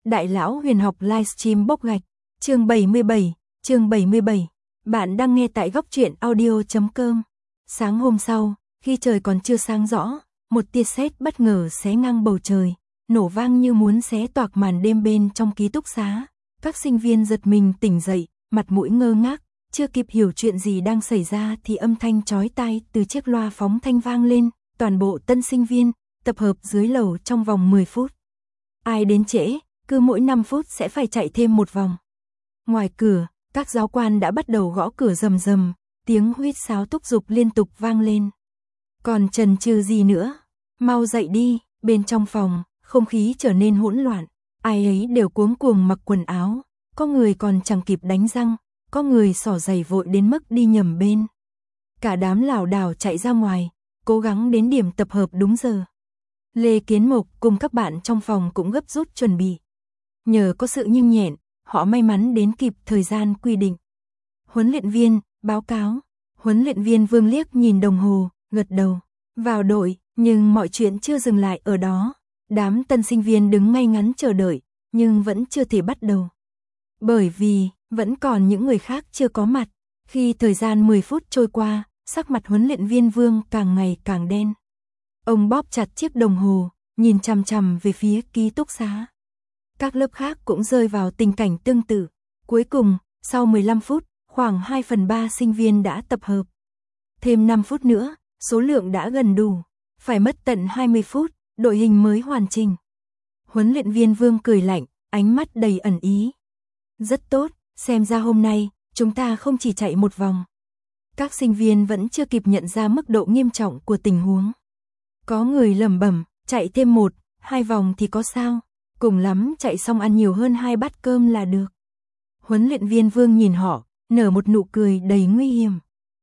Đại lão huyền học livestream bốc gạch, chương 77. Bạn đang nghe tại góc truyện audio.com. Sáng hôm sau, khi trời còn chưa sáng rõ, một tia sét bất ngờ xé ngang bầu trời, nổ vang như muốn xé toạc màn đêm bên trong ký túc xá. Các sinh viên giật mình tỉnh dậy, mặt mũi ngơ ngác, chưa kịp hiểu chuyện gì đang xảy ra thì âm thanh chói tai từ chiếc loa phóng thanh vang lên, toàn bộ tân sinh viên tập hợp dưới lầu trong vòng 10 phút. Ai đến trễ, cứ mỗi 5 phút sẽ phải chạy thêm một vòng. Ngoài cửa, các giáo quan đã bắt đầu gõ cửa rầm rầm, tiếng huýt sáo thúc giục liên tục vang lên. Còn chần chừ gì nữa? Mau dậy đi. Bên trong phòng, không khí trở nên hỗn loạn, ai ấy đều cuống cuồng mặc quần áo, có người còn chẳng kịp đánh răng, có người xỏ giày vội đến mức đi nhầm bên. Cả đám lảo đảo chạy ra ngoài, cố gắng đến điểm tập hợp đúng giờ. Lê Kiến Mộc cùng các bạn trong phòng cũng gấp rút chuẩn bị. Nhờ có sự nhanh nhẹn, họ may mắn đến kịp thời gian quy định. Huấn luyện viên, báo cáo. Huấn luyện viên Vương liếc nhìn đồng hồ, gật đầu. Vào đội, nhưng mọi chuyện chưa dừng lại ở đó. Đám tân sinh viên đứng ngay ngắn chờ đợi, nhưng vẫn chưa thể bắt đầu. Bởi vì, vẫn còn những người khác chưa có mặt. Khi thời gian 10 phút trôi qua, sắc mặt huấn luyện viên Vương càng ngày càng đen. Ông bóp chặt chiếc đồng hồ, nhìn chằm chằm về phía ký túc xá. Các lớp khác cũng rơi vào tình cảnh tương tự. Cuối cùng, sau 15 phút, khoảng 2/3 sinh viên đã tập hợp. Thêm 5 phút nữa, số lượng đã gần đủ. Phải mất tận 20 phút, đội hình mới hoàn chỉnh. Huấn luyện viên Vương cười lạnh, ánh mắt đầy ẩn ý. Rất tốt, xem ra hôm nay, chúng ta không chỉ chạy một vòng. Các sinh viên vẫn chưa kịp nhận ra mức độ nghiêm trọng của tình huống. Có người lẩm bẩm, chạy thêm 1-2 vòng thì có sao, cùng lắm chạy xong ăn nhiều hơn 2 bát cơm là được. Huấn luyện viên Vương nhìn họ, nở một nụ cười đầy nguy hiểm.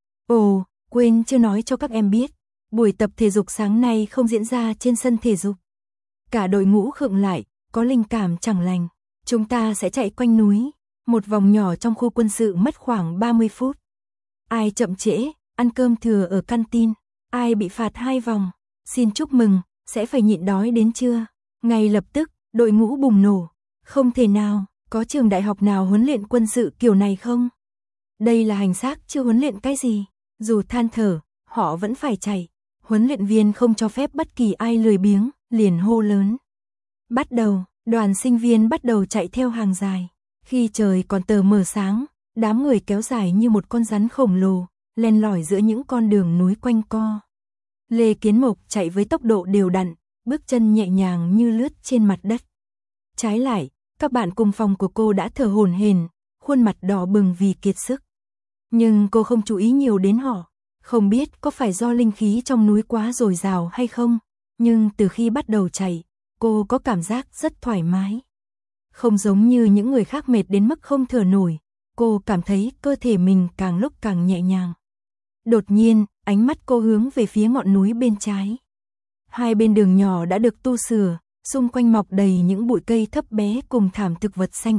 Ồ, quên chưa nói cho các em biết, buổi tập thể dục sáng nay không diễn ra trên sân thể dục. Cả đội ngũ khựng lại, có linh cảm chẳng lành. Chúng ta sẽ chạy quanh núi, một vòng nhỏ trong khu quân sự mất khoảng 30 phút. Ai chậm trễ, ăn cơm thừa ở canteen, ai bị phạt 2 vòng, xin chúc mừng, sẽ phải nhịn đói đến trưa. Ngay lập tức, đội ngũ bùng nổ. Không thể nào, có trường đại học nào huấn luyện quân sự kiểu này không? Đây là hành xác chưa huấn luyện cái gì, dù than thở, họ vẫn phải chạy. Huấn luyện viên không cho phép bất kỳ ai lười biếng, liền hô lớn. Bắt đầu, đoàn sinh viên bắt đầu chạy theo hàng dài. Khi trời còn tờ mờ sáng, đám người kéo dài như một con rắn khổng lồ, len lỏi giữa những con đường núi quanh co. Lê Kiến Mộc chạy với tốc độ đều đặn, bước chân nhẹ nhàng như lướt trên mặt đất. Trái lại, các bạn cùng phòng của cô đã thở hổn hển, khuôn mặt đỏ bừng vì kiệt sức. Nhưng cô không chú ý nhiều đến họ, không biết có phải do linh khí trong núi quá dồi dào hay không, nhưng từ khi bắt đầu chạy, cô có cảm giác rất thoải mái. Không giống như những người khác mệt đến mức không thở nổi, cô cảm thấy cơ thể mình càng lúc càng nhẹ nhàng. Đột nhiên, ánh mắt cô hướng về phía ngọn núi bên trái. Hai bên đường nhỏ đã được tu sửa, xung quanh mọc đầy những bụi cây thấp bé cùng thảm thực vật xanh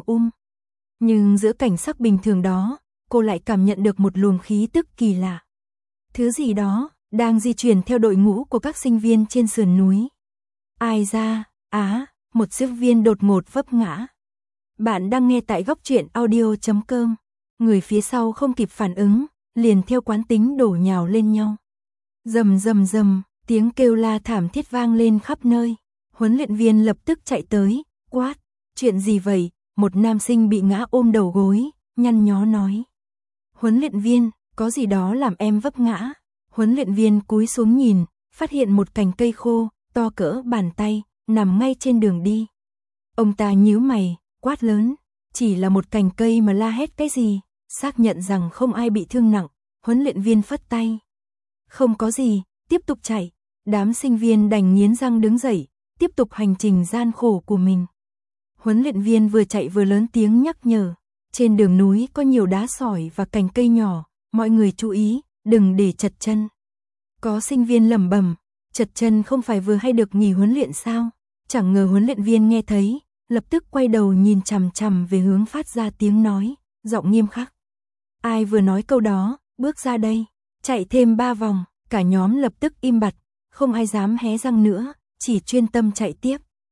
Nhưng giữa cảnh sắc bình thường đó, cô lại cảm nhận được một luồng khí tức kỳ lạ. Thứ gì đó đang di chuyển theo đội ngũ của các sinh viên trên sườn núi. Ai ra? Một sinh viên đột ngột vấp ngã. Bạn đang nghe tại góc truyện audio.com. Người phía sau không kịp phản ứng, liền theo quán tính đổ nhào lên nhau. Rầm rầm rầm, tiếng kêu la thảm thiết vang lên khắp nơi. Huấn luyện viên lập tức chạy tới, quát, chuyện gì vậy? Một nam sinh bị ngã ôm đầu gối, nhăn nhó nói. Huấn luyện viên, có gì đó làm em vấp ngã. Huấn luyện viên cúi xuống nhìn, phát hiện một cành cây khô, to cỡ bàn tay, nằm ngay trên đường đi. Ông ta nhíu mày, quát lớn, chỉ là một cành cây mà la hét cái gì? Xác nhận rằng không ai bị thương nặng, huấn luyện viên phất tay. Không có gì, tiếp tục chạy. Đám sinh viên đành nghiến răng đứng dậy, tiếp tục hành trình gian khổ của mình. Huấn luyện viên vừa chạy vừa lớn tiếng nhắc nhở. Trên đường núi có nhiều đá sỏi và cành cây nhỏ, mọi người chú ý, đừng để trật chân. Có sinh viên lẩm bẩm, trật chân không phải vừa hay được nghỉ huấn luyện sao? Chẳng ngờ huấn luyện viên nghe thấy, lập tức quay đầu nhìn chằm chằm về hướng phát ra tiếng nói, giọng nghiêm khắc. Ai vừa nói câu đó, bước ra đây, chạy thêm 3 vòng, cả nhóm lập tức im bặt, không ai dám hé răng nữa, chỉ chuyên tâm chạy tiếp.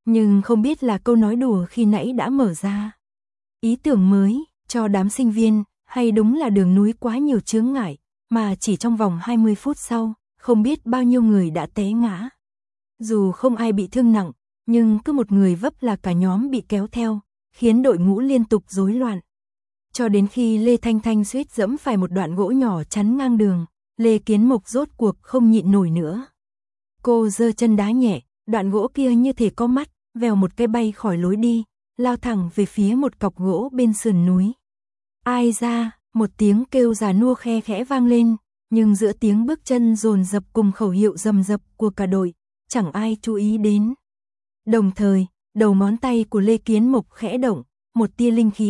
Nhưng không biết là câu nói đùa khi nãy đã mở ra ý tưởng mới cho đám sinh viên, hay đúng là đường núi quá nhiều chướng ngại, mà chỉ trong vòng 20 phút sau, không biết bao nhiêu người đã té ngã. Dù không ai bị thương nặng, nhưng cứ một người vấp là cả nhóm bị kéo theo, khiến đội ngũ liên tục rối loạn. Cho đến khi Lê Thanh Thanh suýt dẫm phải một đoạn gỗ nhỏ chắn ngang đường, Lê Kiến Mộc rốt cuộc không nhịn nổi nữa. Cô giơ chân đá nhẹ, đoạn gỗ kia như thể có mắt, vèo một cái bay khỏi lối đi, lao thẳng về phía một cọc gỗ bên sườn núi. Ai ra, một tiếng kêu già nua khe khẽ vang lên, nhưng giữa tiếng bước chân dồn dập cùng khẩu hiệu rầm rập của cả đội, chẳng ai chú ý đến. Đồng thời, đầu ngón tay của Lê Kiến Mộc khẽ động, một tia linh khí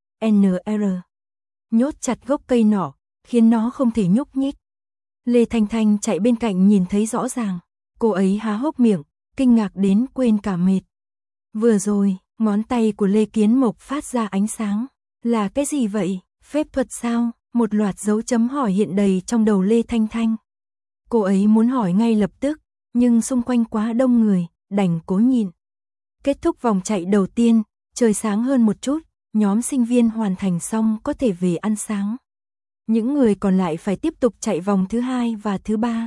BNR nhốt chặt gốc cây nọ, khiến nó không thể nhúc nhích. Lê Thanh Thanh chạy bên cạnh nhìn thấy rõ ràng, cô ấy há hốc miệng, kinh ngạc đến quên cả mệt. Vừa rồi, ngón tay của Lê Kiến Mộc phát ra ánh sáng, là cái gì vậy, phép thuật sao? Một loạt dấu chấm hỏi hiện đầy trong đầu Lê Thanh Thanh. Cô ấy muốn hỏi ngay lập tức, nhưng xung quanh quá đông người, đành cố nhịn. Kết thúc vòng chạy đầu tiên, trời sáng hơn một chút, nhóm sinh viên hoàn thành xong có thể về ăn sáng. Những người còn lại phải tiếp tục chạy vòng thứ 2 và thứ 3.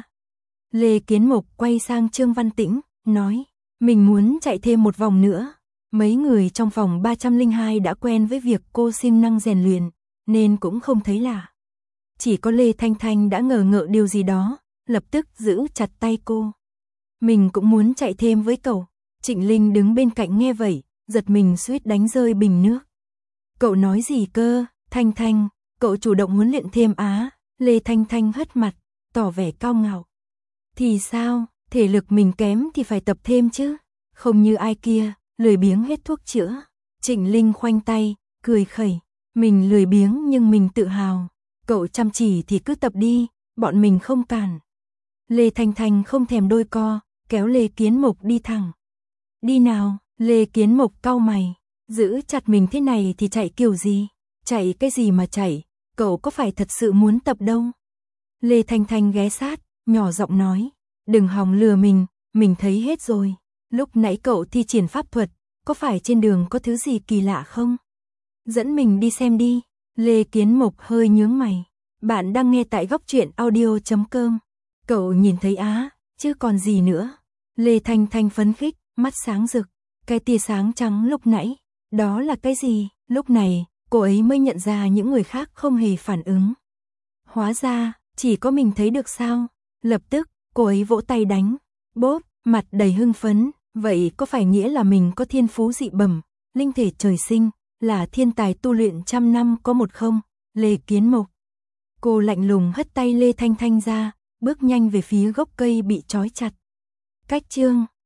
Lê Kiến Mộc quay sang Trương Văn Tĩnh, nói, mình muốn chạy thêm một vòng nữa. Mấy người trong phòng 302 đã quen với việc cô siêng năng rèn luyện, nên cũng không thấy lạ. Chỉ có Lê Thanh Thanh đã ngờ ngợ điều gì đó, lập tức giữ chặt tay cô. Mình cũng muốn chạy thêm với cậu. Trịnh Linh đứng bên cạnh nghe vậy, giật mình suýt đánh rơi bình nước. Cậu nói gì cơ, Thanh Thanh, cậu chủ động huấn luyện thêm á? Lê Thanh Thanh hất mặt, tỏ vẻ cao ngạo. Thì sao, thể lực mình kém thì phải tập thêm chứ, không như ai kia, lười biếng hết thuốc chữa. Trịnh Linh khoanh tay, cười khẩy, mình lười biếng nhưng mình tự hào. Cậu chăm chỉ thì cứ tập đi, bọn mình không cản. Lê Thanh Thanh không thèm đôi co, kéo Lê Kiến Mộc đi thẳng. Đi nào, Lê Kiến Mộc cau mày, giữ chặt mình thế này thì chạy kiểu gì? Chạy cái gì mà chạy, cậu có phải thật sự muốn tập đâu? Lê Thanh Thanh ghé sát, nhỏ giọng nói, đừng hòng lừa mình thấy hết rồi. Lúc nãy cậu thi triển pháp thuật, có phải trên đường có thứ gì kỳ lạ không? Dẫn mình đi xem đi. Lê Kiến Mộc hơi nhướng mày. Bạn đang nghe tại góc truyện audio.com. Cậu nhìn thấy á, chứ còn gì nữa. Lê Thanh Thanh phấn khích, mắt sáng rực. Cái tia sáng trắng lúc nãy, đó là cái gì? Lúc này, cô ấy mới nhận ra những người khác không hề phản ứng. Hóa ra, chỉ có mình thấy được sao? Lập tức, cô ấy vỗ tay đánh. Bốp, mặt đầy hưng phấn. Vậy có phải nghĩa là mình có thiên phú dị bẩm, linh thể trời sinh, là thiên tài tu luyện trăm năm có một không? Lê Kiến Mộc. Cô lạnh lùng hất tay Lê Thanh Thanh ra, bước nhanh về phía gốc cây bị trói chặt. Cách chương